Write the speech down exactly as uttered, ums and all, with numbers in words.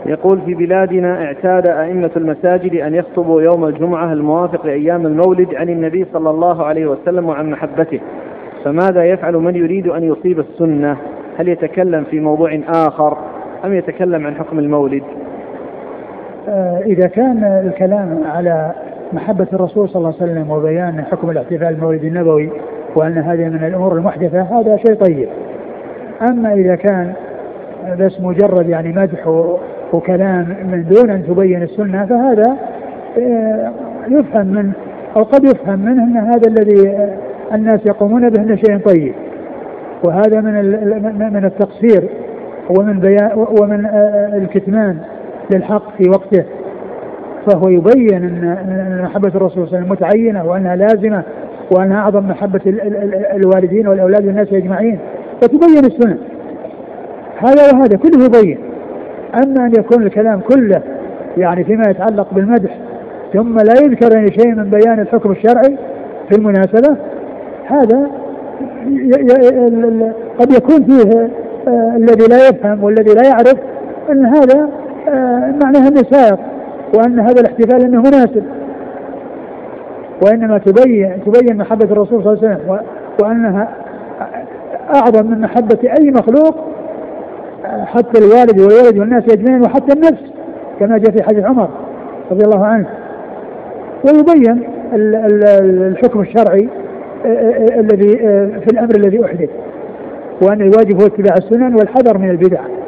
يقول: في بلادنا اعتاد أئمة المساجد أن يخطبوا يوم الجمعة الموافق لأيام المولد عن النبي صلى الله عليه وسلم وعن محبته، فماذا يفعل من يريد أن يصيب السنة؟ هل يتكلم في موضوع آخر أم يتكلم عن حكم المولد؟ إذا كان الكلام على محبة الرسول صلى الله عليه وسلم وبيان حكم الاحتفال المولد النبوي وأن هذه من الأمور المحدثة هذا شيء طيب. أما إذا كان بس مجرد يعني مدح وكلام من دون أن تبين السنة فهذا يفهم من أو قد يفهم منه أن هذا الذي الناس يقومون به أنه شيء طيب، وهذا من من التقصير ومن بيان ومن الكتمان للحق في وقته. فهو يبين أن محبة الرسول صلى الله عليه وسلم متعينة وأنها لازمة وأنها أعظم محبة الوالدين والأولاد والناس أجمعين، فتبين السنة. هذا وهذا كله يبين. أما أن يكون الكلام كله يعني فيما يتعلق بالمدح ثم لا يذكر أي شيء من بيان الحكم الشرعي في المناسبة، هذا قد يكون فيه الذي لا يفهم والذي لا يعرف أن هذا معناه أنه سائق وأن هذا الاحتفال أنه مناسب، وإنما تبين تبين محبة الرسول صلى الله عليه وسلم وأنها أعظم من محبة أي مخلوق، حتى الوالد والولد والناس يجمعين وحتى النفس كما جاء في حديث عمر رضي الله عنه. ويبين الحكم الشرعي الذي في الأمر الذي أحدث، وأن الواجب هو اتباع السنن والحذر من البدع.